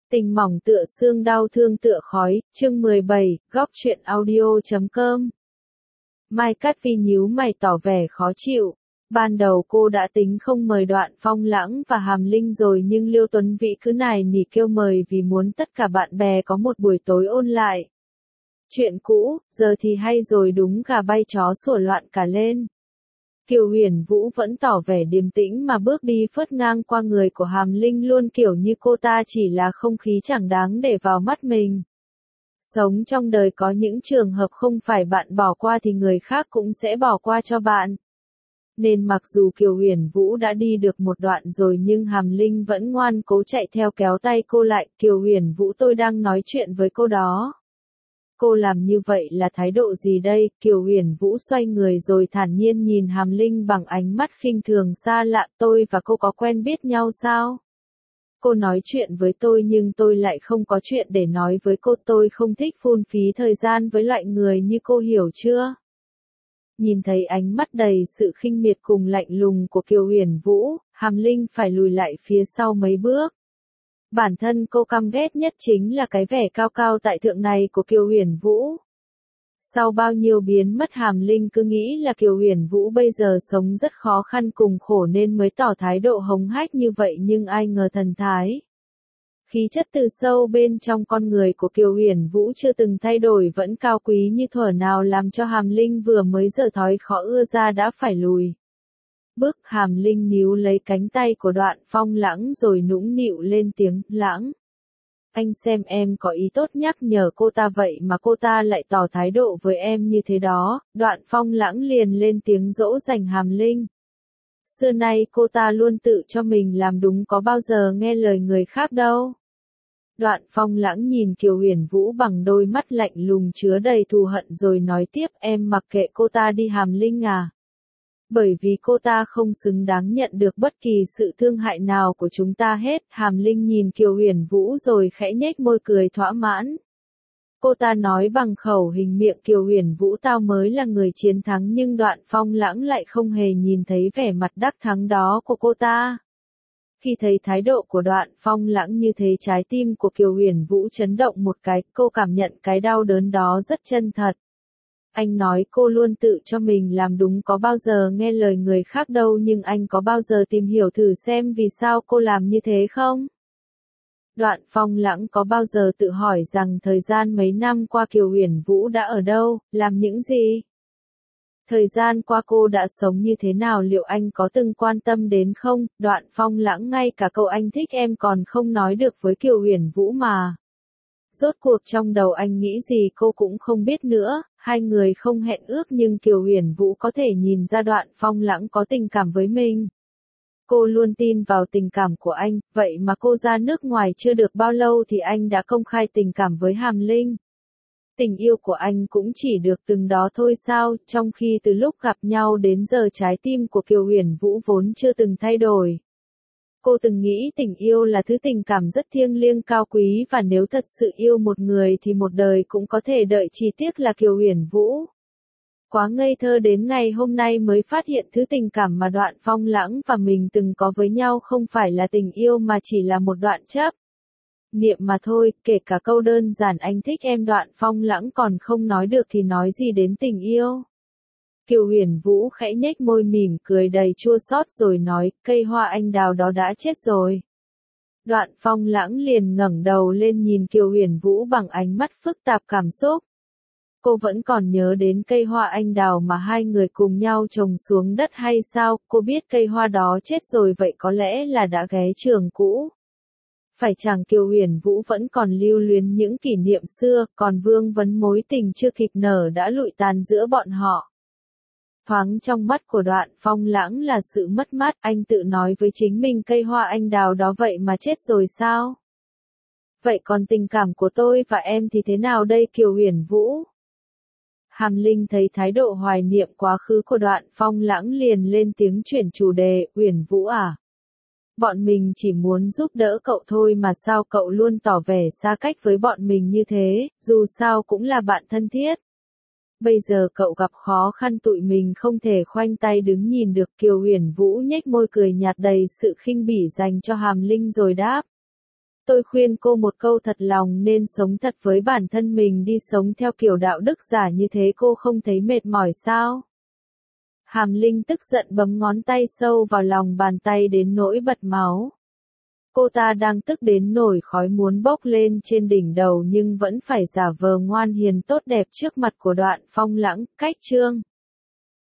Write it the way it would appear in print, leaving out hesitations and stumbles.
Tình mỏng tựa xương đau thương tựa khói, chương 17, góc truyện audio.com. Mai Cát Vi nhíu mày tỏ vẻ khó chịu. Ban đầu cô đã tính không mời Đoạn Phong Lãng và Hàm Linh rồi, nhưng Liêu Tuấn Vĩ cứ nài nỉ kêu mời vì muốn tất cả bạn bè có một buổi tối ôn lại chuyện cũ, giờ thì hay rồi, đúng gà bay chó sủa loạn cả lên. Kiều Huyền Vũ vẫn tỏ vẻ điềm tĩnh mà bước đi phớt ngang qua người của Hàm Linh, luôn kiểu như cô ta chỉ là không khí chẳng đáng để vào mắt mình. Sống trong đời có những trường hợp không phải bạn bỏ qua thì người khác cũng sẽ bỏ qua cho bạn. Nên mặc dù Kiều Huyền Vũ đã đi được một đoạn rồi nhưng Hàm Linh vẫn ngoan cố chạy theo kéo tay cô lại. Kiều Huyền Vũ, tôi đang nói chuyện với cô đó. Cô làm như vậy là thái độ gì đây? Kiều Huyền Vũ xoay người rồi thản nhiên nhìn Hàm Linh bằng ánh mắt khinh thường xa lạ. Tôi và cô có quen biết nhau sao? Cô nói chuyện với tôi nhưng tôi lại không có chuyện để nói với cô. Tôi không thích phung phí thời gian với loại người như cô, hiểu chưa? Nhìn thấy ánh mắt đầy sự khinh miệt cùng lạnh lùng của Kiều Huyền Vũ, Hàm Linh phải lùi lại phía sau mấy bước. Bản thân cô căm ghét nhất chính là cái vẻ cao cao tại thượng này của Kiều Huyền Vũ. Sau bao nhiêu biến mất, Hàm Linh cứ nghĩ là Kiều Huyền Vũ bây giờ sống rất khó khăn cùng khổ nên mới tỏ thái độ hống hách như vậy, nhưng ai ngờ thần thái, khí chất từ sâu bên trong con người của Kiều Huyền Vũ chưa từng thay đổi, vẫn cao quý như thuở nào, làm cho Hàm Linh vừa mới giở thói khó ưa ra đã phải lùi bước. Hàm Linh níu lấy cánh tay của Đoạn Phong Lãng rồi nũng nịu lên tiếng, Lãng, anh xem em có ý tốt nhắc nhở cô ta vậy mà cô ta lại tỏ thái độ với em như thế đó. Đoạn Phong Lãng liền lên tiếng dỗ dành Hàm Linh. Xưa nay cô ta luôn tự cho mình làm đúng, có bao giờ nghe lời người khác đâu. Đoạn Phong Lãng nhìn Kiều Huyền Vũ bằng đôi mắt lạnh lùng chứa đầy thù hận rồi nói tiếp, em mặc kệ cô ta đi Hàm Linh à. Bởi vì cô ta không xứng đáng nhận được bất kỳ sự thương hại nào của chúng ta hết. Hàm Linh nhìn Kiều Huyền Vũ rồi khẽ nhếch môi cười thỏa mãn. Cô ta nói bằng khẩu hình miệng, Kiều Huyền Vũ, tao mới là người chiến thắng, nhưng Đoạn Phong Lãng lại không hề nhìn thấy vẻ mặt đắc thắng đó của cô ta. Khi thấy thái độ của Đoạn Phong Lãng như thế, trái tim của Kiều Huyền Vũ chấn động một cái, cô cảm nhận cái đau đớn đó rất chân thật. Anh nói cô luôn tự cho mình làm đúng, có bao giờ nghe lời người khác đâu, nhưng anh có bao giờ tìm hiểu thử xem vì sao cô làm như thế không? Đoạn Phong Lãng có bao giờ tự hỏi rằng thời gian mấy năm qua Kiều Huyền Vũ đã ở đâu, làm những gì? Thời gian qua cô đã sống như thế nào, liệu anh có từng quan tâm đến không? Đoạn Phong Lãng, ngay cả câu anh thích em còn không nói được với Kiều Huyền Vũ mà. Rốt cuộc trong đầu anh nghĩ gì cô cũng không biết nữa. Hai người không hẹn ước nhưng Kiều Huyền Vũ có thể nhìn ra Đoạn Phong Lãng có tình cảm với mình. Cô luôn tin vào tình cảm của anh, vậy mà cô ra nước ngoài chưa được bao lâu thì anh đã công khai tình cảm với Hàm Linh. Tình yêu của anh cũng chỉ được từng đó thôi sao, trong khi từ lúc gặp nhau đến giờ trái tim của Kiều Huyền Vũ vốn chưa từng thay đổi. Cô từng nghĩ tình yêu là thứ tình cảm rất thiêng liêng cao quý, và nếu thật sự yêu một người thì một đời cũng có thể đợi, chỉ tiếc là Kiều Huyền Vũ quá ngây thơ đến ngày hôm nay mới phát hiện thứ tình cảm mà Đoạn Phong Lãng và mình từng có với nhau không phải là tình yêu mà chỉ là một đoạn chấp niệm mà thôi. Kể cả câu đơn giản anh thích em Đoạn Phong Lãng còn không nói được thì nói gì đến tình yêu. Kiều Huyền Vũ khẽ nhếch môi mỉm cười đầy chua xót rồi nói, cây hoa anh đào đó đã chết rồi. Đoạn Phong Lãng liền ngẩng đầu lên nhìn Kiều Huyền Vũ bằng ánh mắt phức tạp cảm xúc. Cô vẫn còn nhớ đến cây hoa anh đào mà hai người cùng nhau trồng xuống đất hay sao? Cô biết cây hoa đó chết rồi, vậy có lẽ là đã ghé trường cũ. Phải chăng Kiều Huyền Vũ vẫn còn lưu luyến những kỷ niệm xưa, còn vương vấn mối tình chưa kịp nở đã lụi tàn giữa bọn họ. Thoáng trong mắt của Đoạn Phong Lãng là sự mất mát, anh tự nói với chính mình cây hoa anh đào đó vậy mà chết rồi sao? Vậy còn tình cảm của tôi và em thì thế nào đây Kiều Huyền Vũ? Hàm Linh thấy thái độ hoài niệm quá khứ của Đoạn Phong Lãng liền lên tiếng chuyển chủ đề, Huyền Vũ à? Bọn mình chỉ muốn giúp đỡ cậu thôi mà sao cậu luôn tỏ vẻ xa cách với bọn mình như thế, dù sao cũng là bạn thân thiết. Bây giờ cậu gặp khó khăn tụi mình không thể khoanh tay đứng nhìn được. Kiều Huyền Vũ nhếch môi cười nhạt đầy sự khinh bỉ dành cho Hàm Linh rồi đáp. Tôi khuyên cô một câu thật lòng nên sống thật với bản thân mình đi, sống theo kiểu đạo đức giả như thế cô không thấy mệt mỏi sao? Hàm Linh tức giận bấm ngón tay sâu vào lòng bàn tay đến nỗi bật máu. Cô ta đang tức đến nổi khói muốn bốc lên trên đỉnh đầu nhưng vẫn phải giả vờ ngoan hiền tốt đẹp trước mặt của Đoạn Phong Lãng. Cách chương